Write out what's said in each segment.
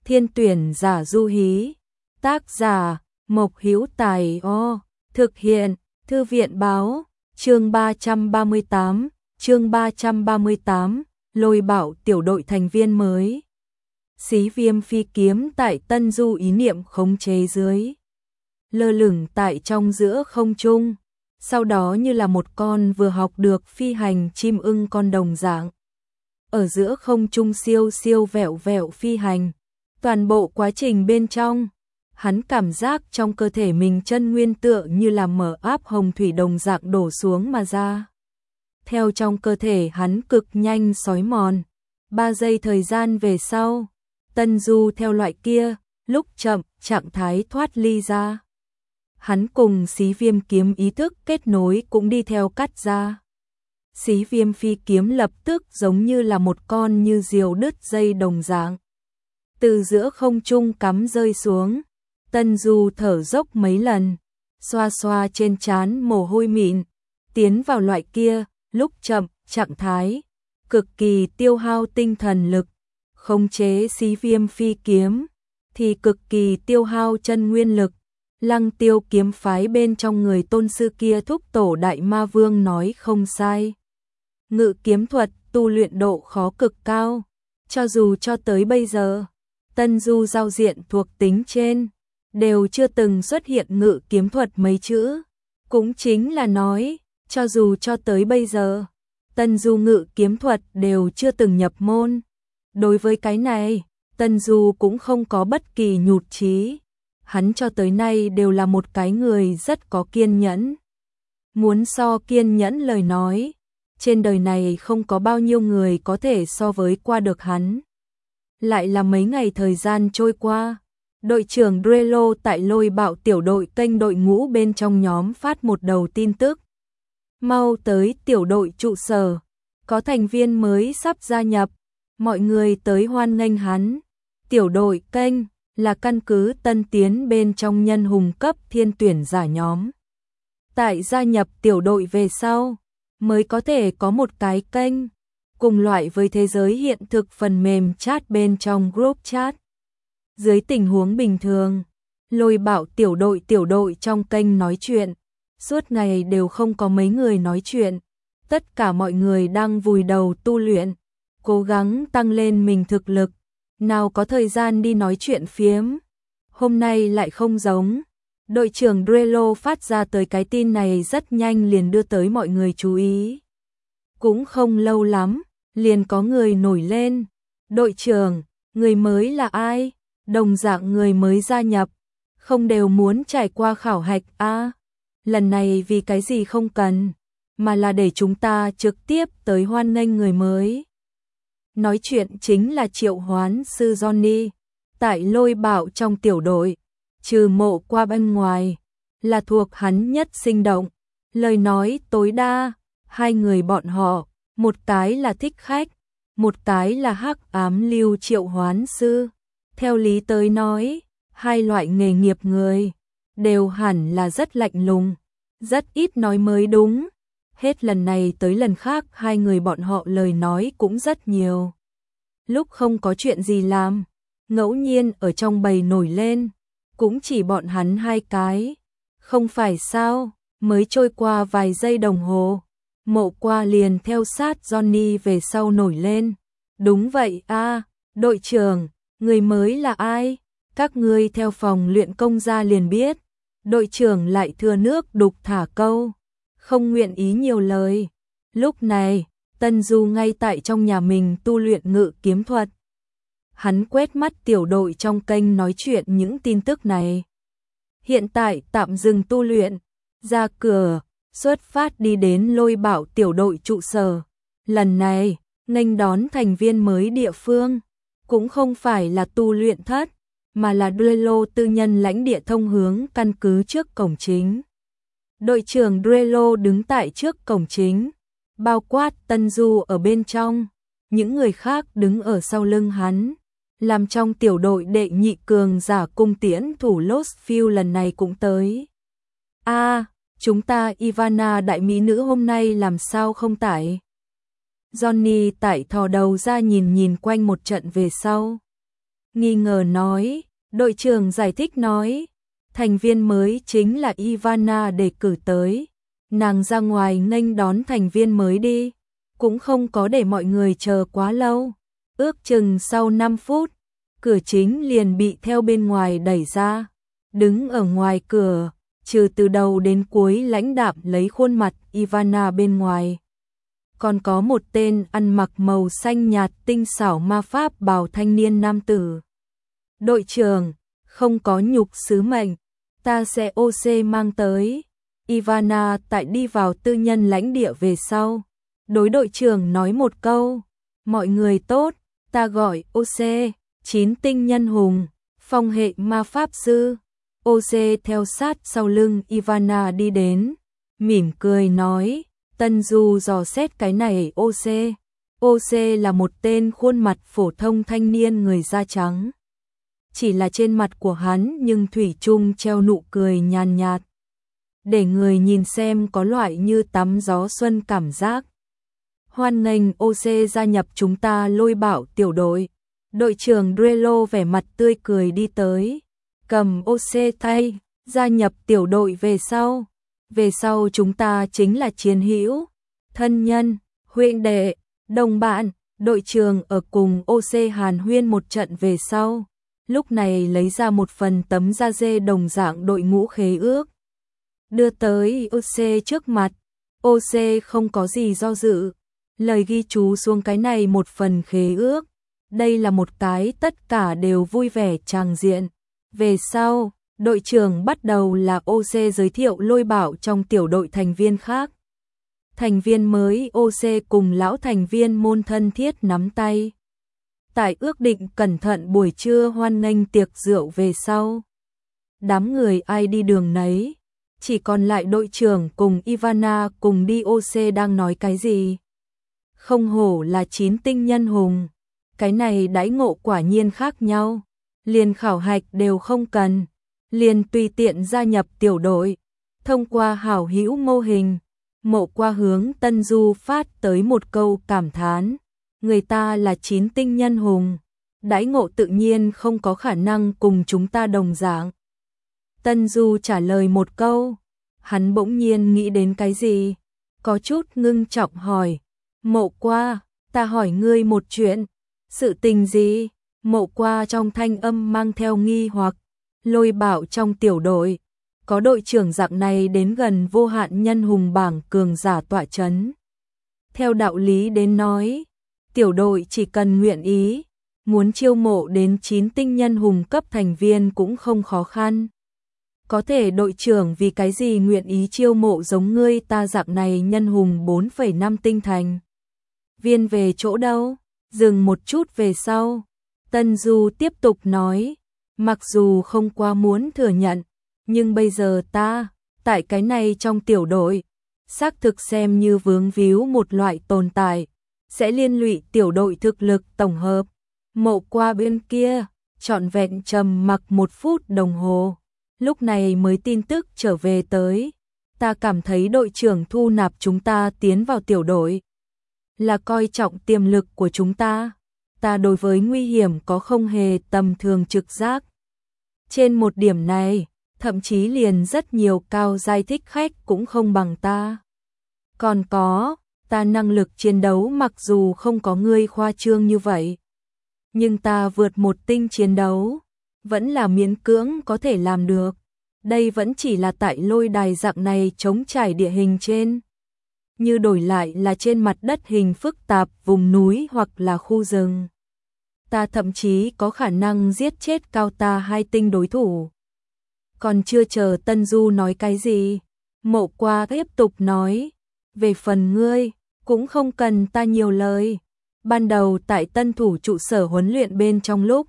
Thiên tuyển giả Du Hí. Tác giả Mộc Hữu Tài. Thực hiện Thư viện báo. Chương 338, Lôi Bạo tiểu đội thành viên mới. Xí Viêm phi kiếm tại Tân Du ý niệm khống chế dưới, lơ lửng tại trong giữa không trung, sau đó như là một con vừa học được phi hành chim ưng con đồng dạng. Ở giữa không trung siêu siêu vẹo vẹo phi hành, toàn bộ quá trình bên trong, hắn cảm giác trong cơ thể mình chân nguyên tựa như là mở áp hồng thủy đồng dạng đổ xuống mà ra. Theo trong cơ thể hắn cực nhanh xói mòn, 3 giây thời gian về sau, Tân Du theo loại kia, lúc chậm, trạng thái thoát ly ra. Hắn cùng Xí Viêm kiếm ý thức kết nối cũng đi theo cắt ra. Xí Viêm phi kiếm lập tức giống như là một con như diều đứt dây đồng dạng, từ giữa không trung cắm rơi xuống. Tân Du thở dốc mấy lần, xoa xoa trên trán mồ hôi mịn, tiến vào loại kia, lúc chậm, trạng thái, cực kỳ tiêu hao tinh thần lực, khống chế Xí Viêm phi kiếm, thì cực kỳ tiêu hao chân nguyên lực. Lăng Tiêu kiếm phái bên trong người tôn sư kia thúc tổ Đại Ma Vương nói không sai. Ngự kiếm thuật tu luyện độ khó cực cao, cho dù cho tới bây giờ, Tân Du giao diện thuộc tính trên đều chưa từng xuất hiện ngự kiếm thuật mấy chữ. Cũng chính là nói, cho dù cho tới bây giờ, Tân Du ngự kiếm thuật đều chưa từng nhập môn. Đối với cái này, Tân Du cũng không có bất kỳ nhụt chí. Hắn cho tới nay đều là một cái người rất có kiên nhẫn. Muốn so kiên nhẫn lời nói, trên đời này không có bao nhiêu người có thể so với qua được hắn. Lại là mấy ngày thời gian trôi qua, đội trưởng Drelo tại Lôi Bạo tiểu đội kênh đội ngũ bên trong nhóm phát một đầu tin tức. Mau tới tiểu đội trụ sở, có thành viên mới sắp gia nhập, mọi người tới hoan nghênh hắn. Tiểu đội kênh là căn cứ tân tiến bên trong nhân hùng cấp thiên tuyển giả nhóm. Tại gia nhập tiểu đội về sau, mới có thể có một cái kênh, cùng loại với thế giới hiện thực phần mềm chat bên trong group chat. Dưới tình huống bình thường, Lôi Bạo tiểu đội trong kênh nói chuyện, suốt ngày đều không có mấy người nói chuyện. Tất cả mọi người đang vùi đầu tu luyện, cố gắng tăng lên mình thực lực, nào có thời gian đi nói chuyện phiếm. Hôm nay lại không giống. Đội trưởng Drelo phát ra tới cái tin này rất nhanh liền đưa tới mọi người chú ý. Cũng không lâu lắm, liền có người nổi lên. Đội trưởng, người mới là ai? Đồng dạng người mới gia nhập, không đều muốn trải qua khảo hạch à? Lần này vì cái gì không cần, mà là để chúng ta trực tiếp tới hoan nghênh người mới. Nói chuyện chính là triệu hoán sư Johnny, tại Lôi Bạo trong tiểu đội, trừ Mộ Qua bên ngoài, là thuộc hắn nhất sinh động, lời nói tối đa. Hai người bọn họ, một cái là thích khách, một cái là hắc ám lưu triệu hoán sư. Theo lý tới nói, hai loại nghề nghiệp người đều hẳn là rất lạnh lùng, rất ít nói mới đúng. Hết lần này tới lần khác hai người bọn họ lời nói cũng rất nhiều. Lúc không có chuyện gì làm, ngẫu nhiên ở trong bầy nổi lên, cũng chỉ bọn hắn hai cái. Không phải sao, mới trôi qua vài giây đồng hồ, Mộ Qua liền theo sát Johnny về sau nổi lên. Đúng vậy a, đội trưởng, người mới là ai? Các ngươi theo phòng luyện công ra liền biết. Đội trưởng lại thừa nước đục thả câu, không nguyện ý nhiều lời. Lúc này, Tân Du ngay tại trong nhà mình tu luyện ngự kiếm thuật. Hắn quét mắt tiểu đội trong kênh nói chuyện những tin tức này. Hiện tại tạm dừng tu luyện, ra cửa, xuất phát đi đến Lôi Bạo tiểu đội trụ sở. Lần này, nghênh đón thành viên mới địa phương, cũng không phải là tu luyện thất, mà là Drelo tư nhân lãnh địa thông hướng căn cứ trước cổng chính. Đội trưởng Drelo đứng tại trước cổng chính, bao quát Tân Du ở bên trong, những người khác đứng ở sau lưng hắn. Làm trong tiểu đội đệ nhị cường giả cung tiễn thủ Lostfield lần này cũng tới. Chúng ta Ivana đại mỹ nữ hôm nay làm sao không tải? Johnny tại thò đầu ra nhìn quanh một trận về sau. nghi ngờ nói, đội trưởng giải thích nói, thành viên mới chính là Ivana đề cử tới, nàng ra ngoài nghênh đón thành viên mới đi, cũng không có để mọi người chờ quá lâu, ước chừng sau 5 phút, cửa chính liền bị theo bên ngoài đẩy ra, đứng ở ngoài cửa, trừ từ đầu đến cuối lãnh đạm lấy khuôn mặt Ivana bên ngoài. Còn có một tên ăn mặc màu xanh nhạt tinh xảo ma pháp bào thanh niên nam tử. Đội trưởng, không có nhục sứ mệnh, ta sẽ OC mang tới. Ivana tại đi vào tư nhân lãnh địa về sau. Đối đội trưởng nói một câu, mọi người tốt, ta gọi OC, 9 tinh nhân hùng, phong hệ ma pháp sư. OC theo sát sau lưng Ivana đi đến, mỉm cười nói, Tân Du dò xét cái này OC. OC là một tên khuôn mặt phổ thông thanh niên người da trắng. Chỉ là trên mặt của hắn nhưng thủy chung treo nụ cười nhàn nhạt, để người nhìn xem có loại như tắm gió xuân cảm giác. Hoan nghênh OC gia nhập chúng ta Lôi Bảo tiểu đội. Đội trưởng Drello vẻ mặt tươi cười đi tới, cầm OC tay, gia nhập tiểu đội về sau. Về sau chúng ta chính là chiến hữu, thân nhân, huynh đệ, đồng bạn. Đội trưởng ở cùng OC hàn huyên một trận về sau, lúc này lấy ra một phần tấm da dê đồng dạng đội ngũ khế ước, đưa tới OC trước mặt. OC không có gì do dự, lời ghi chú xuống cái này một phần khế ước. Đây là một cái tất cả đều vui vẻ tràng diện. Về sau, đội trưởng bắt đầu là OC giới thiệu Lôi Bảo trong tiểu đội thành viên khác. Thành viên mới OC cùng lão thành viên môn thân thiết nắm tay. Tại ước định cẩn thận buổi trưa hoan nghênh tiệc rượu về sau. Đám người ai đi đường nấy, chỉ còn lại đội trưởng cùng Ivana cùng đi. OC đang nói cái gì? Không hổ là 9 tinh nhân hùng, cái này đãi ngộ quả nhiên khác nhau, liền khảo hạch đều không cần, liền tùy tiện gia nhập tiểu đội, thông qua hảo hữu mô hình. Mộ Qua hướng Tân Du phát tới một câu cảm thán, người ta là 9 tinh nhân hùng, đãi ngộ tự nhiên không có khả năng cùng chúng ta đồng dạng. Tân Du trả lời một câu, hắn bỗng nhiên nghĩ đến cái gì, có chút ngưng trọng hỏi, Mộ Qua, ta hỏi ngươi một chuyện. Sự tình gì? Mộ Qua trong thanh âm mang theo nghi hoặc. Lôi Bảo trong tiểu đội, có đội trưởng dạng này đến gần vô hạn nhân hùng bảng cường giả tọa chấn. Theo đạo lý đến nói, tiểu đội chỉ cần nguyện ý, muốn chiêu mộ đến 9 tinh nhân hùng cấp thành viên cũng không khó khăn. Có thể đội trưởng vì cái gì nguyện ý chiêu mộ giống ngươi ta dạng này nhân hùng 4,5 tinh thành viên về chỗ đâu? Dừng một chút về sau, Tân Du tiếp tục nói, mặc dù không quá muốn thừa nhận, nhưng bây giờ ta, tại cái này trong tiểu đội, xác thực xem như vướng víu một loại tồn tại, sẽ liên lụy tiểu đội thực lực tổng hợp. Mộ Qua bên kia, trọn vẹn trầm mặc 1 phút đồng hồ, lúc này mới tin tức trở về tới. Ta cảm thấy đội trưởng thu nạp chúng ta tiến vào tiểu đội là coi trọng tiềm lực của chúng ta. Ta đối với nguy hiểm có không hề tầm thường trực giác. Trên một điểm này, thậm chí liền rất nhiều cao giai thích khách cũng không bằng ta. Còn có, ta năng lực chiến đấu mặc dù không có ngươi khoa trương như vậy, nhưng ta vượt 1 tinh chiến đấu, vẫn là miễn cưỡng có thể làm được. Đây vẫn chỉ là tại lôi đài dạng này trống trải địa hình trên. Như đổi lại là trên mặt đất hình phức tạp vùng núi hoặc là khu rừng, ta thậm chí có khả năng giết chết cao ta 2 tinh đối thủ. Còn chưa chờ Tân Du nói cái gì, Mộ Qua tiếp tục nói, về phần ngươi, cũng không cần ta nhiều lời. Ban đầu tại tân thủ trụ sở huấn luyện bên trong lúc,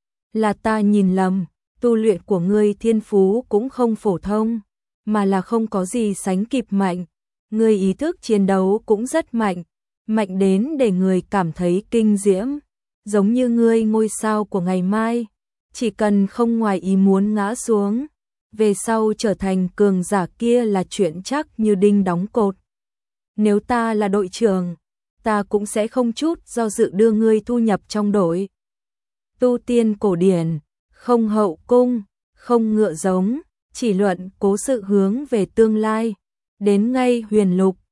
là ta nhìn lầm, tu luyện của ngươi thiên phú cũng không phổ thông, mà là không có gì sánh kịp mạnh. Ngươi ý thức chiến đấu cũng rất mạnh, mạnh đến để người cảm thấy kinh diễm, giống như ngươi ngôi sao của ngày mai, chỉ cần không ngoài ý muốn ngã xuống, về sau trở thành cường giả kia là chuyện chắc như đinh đóng cột. Nếu ta là đội trưởng, ta cũng sẽ không chút do dự đưa ngươi thu nhập trong đội. tu tiên cổ điển, không hậu cung, không ngựa giống, chỉ luận cố sự hướng về tương lai. Đến ngay huyền lục,